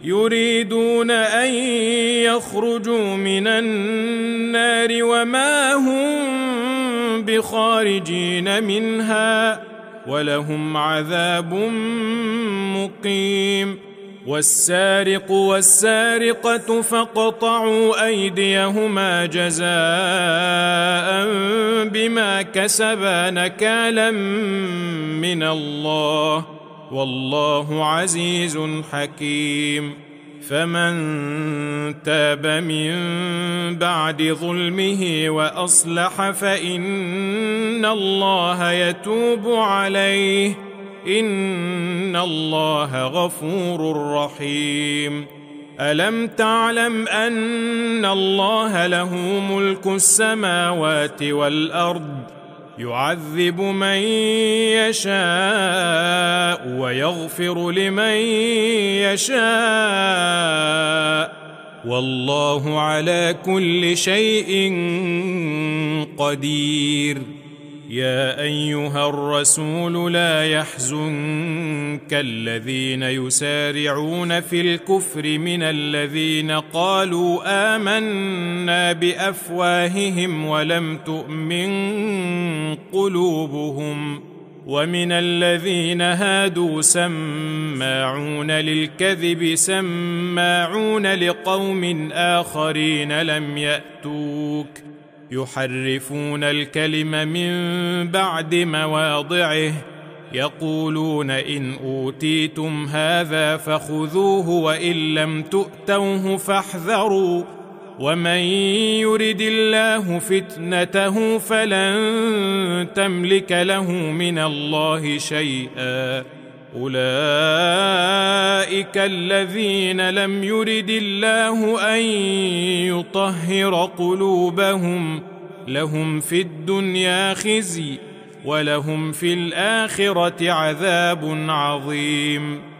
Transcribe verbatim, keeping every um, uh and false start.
يريدون أن يخرجوا من النار وما هم بخارجين منها ولهم عذاب مقيم. والسارق والسارقة فاقطعوا أيديهما جزاء بما كسبا نكالا من الله والله عزيز حكيم. فمن تاب من بعد ظلمه وأصلح فإن الله يتوب عليه إن الله غفور رحيم. ألم تعلم أن الله له ملك السماوات والأرض يعذب من يشاء ويغفر لمن يشاء والله على كل شيء قدير. يا أيها الرسول لا يحزنك الذين يسارعون في الكفر من الذين قالوا آمنا بأفواههم ولم تؤمن قلوبهم ومن الذين هادوا سماعون للكذب سماعون لقوم آخرين لم يأتوك يحرفون الكلم من بعد مواضعه يقولون إن أوتيتم هذا فخذوه وإن لم تؤتوه فاحذروا ومن يرد الله فتنته فلن تملك له من الله شيئا. أولئك الذين لم يرد الله أن يطهر قلوبهم لهم في الدنيا خزي ولهم في الآخرة عذاب عظيم.